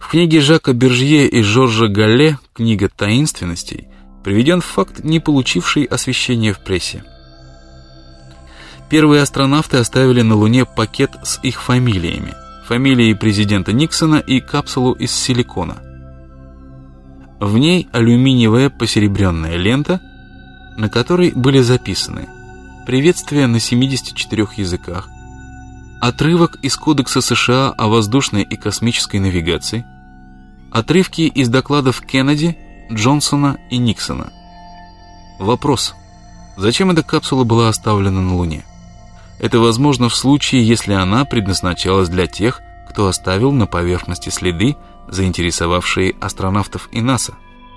В книге Жака Бержье и Жоржа Галле «Книга таинственностей» приведен факт, не получивший освещения в прессе. Первые астронавты оставили на Луне пакет с их фамилиями, фамилией президента Никсона и капсулу из силикона. В ней алюминиевая посеребренная лента, на которой были записаны приветствия на 74 языках, отрывок из Кодекса США о воздушной и космической навигации, отрывки из докладов Кеннеди, Джонсона и Никсона. Вопрос: зачем эта капсула была оставлена на Луне? Это возможно в случае, если она предназначалась для тех, кто оставил на поверхности следы, заинтересовавшие астронавтов и НАСА.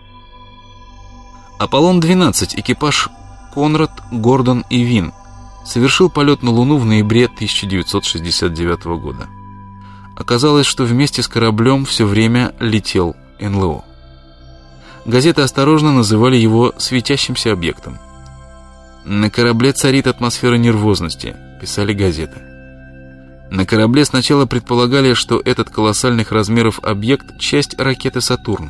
Аполлон-12, экипаж Конрад, Гордон и Вин, совершил полет на Луну в ноябре 1969 года. Оказалось, что вместе с кораблем все время летел НЛО. Газеты осторожно называли его светящимся объектом. «На корабле царит атмосфера нервозности», — писали газеты. На корабле сначала предполагали, что этот колоссальных размеров объект — часть ракеты «Сатурн».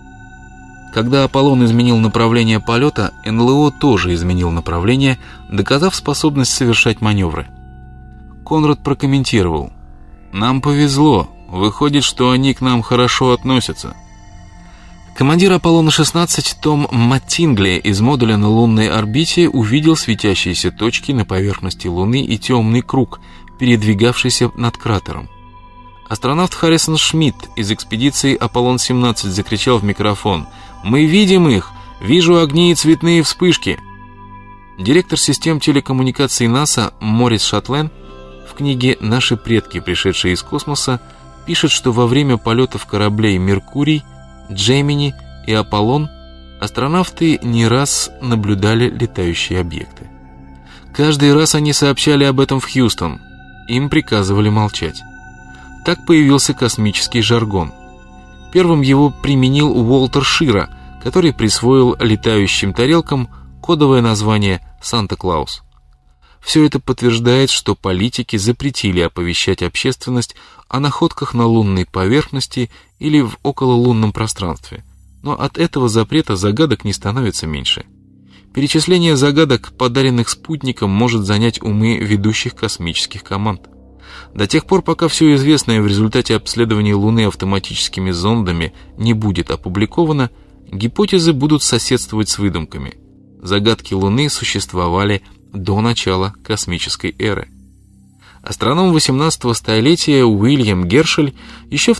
Когда Аполлон изменил направление полета, НЛО тоже изменил направление, доказав способность совершать маневры. Конрад прокомментировал: «Нам повезло, выходит, что они к нам хорошо относятся». Командир Аполлона-16 Том Маттингли из модуля на лунной орбите увидел светящиеся точки на поверхности Луны и темный круг, передвигавшийся над кратером. Астронавт Харрисон Шмидт из экспедиции Аполлон-17 закричал в микрофон: «Мы видим их! Вижу огни и цветные вспышки!» Директор систем телекоммуникаций НАСА Морис Шатлен в книге «Наши предки, пришедшие из космоса» пишет, что во время полетов кораблей «Меркурий», «Джемини» и «Аполлон» астронавты не раз наблюдали летающие объекты. Каждый раз они сообщали об этом в Хьюстон. Им приказывали молчать. Так появился космический жаргон. Первым его применил Уолтер Шира, который присвоил летающим тарелкам кодовое название «Санта-Клаус». Все это подтверждает, что политики запретили оповещать общественность о находках на лунной поверхности или в окололунном пространстве. Но от этого запрета загадок не становится меньше. Перечисление загадок, подаренных спутником, может занять умы ведущих космических команд. До тех пор, пока все известное в результате обследования Луны автоматическими зондами не будет опубликовано, гипотезы будут соседствовать с выдумками. Загадки Луны существовали до начала космической эры. Астроном 18-го столетия Уильям Гершель еще в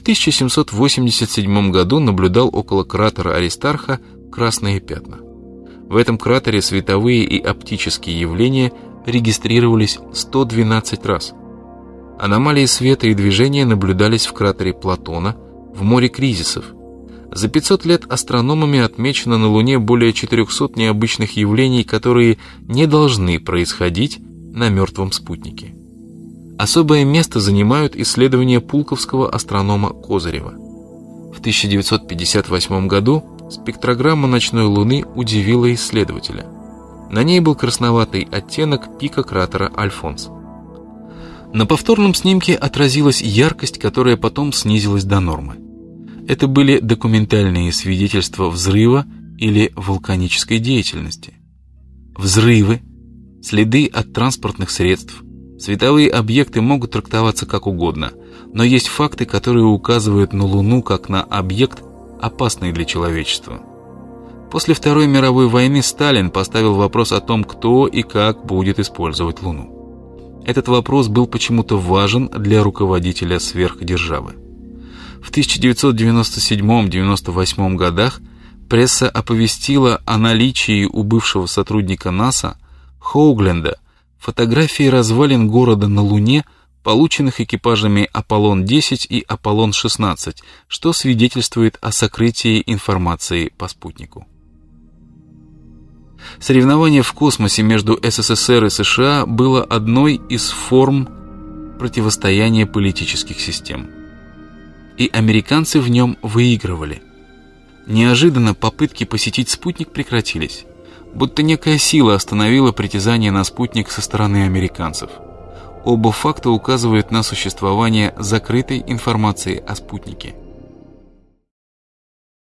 1787 году наблюдал около кратера Аристарха красные пятна. В этом кратере световые и оптические явления регистрировались 112 раз. Аномалии света и движения наблюдались в кратере Платона, в море кризисов. За 500 лет астрономами отмечено на Луне более 400 необычных явлений, которые не должны происходить на мертвом спутнике. Особое место занимают исследования пулковского астронома Козырева. В 1958 году спектрограмма ночной Луны удивила исследователя. На ней был красноватый оттенок пика кратера Альфонс. На повторном снимке отразилась яркость, которая потом снизилась до нормы. Это были документальные свидетельства взрыва или вулканической деятельности. Взрывы, следы от транспортных средств, световые объекты могут трактоваться как угодно, но есть факты, которые указывают на Луну как на объект, опасный для человечества. После Второй мировой войны Сталин поставил вопрос о том, кто и как будет использовать Луну. Этот вопрос был почему-то важен для руководителя сверхдержавы. В 1997-98 годах пресса оповестила о наличии у бывшего сотрудника НАСА Хоугленда фотографии развалин города на Луне, полученных экипажами Аполлон-10 и Аполлон-16, что свидетельствует о сокрытии информации по спутнику. Соревнование в космосе между СССР и США было одной из форм противостояния политических систем. И американцы в нем выигрывали. Неожиданно попытки посетить спутник прекратились, будто некая сила остановила притязание на спутник со стороны американцев. Оба факта указывают на существование закрытой информации о спутнике.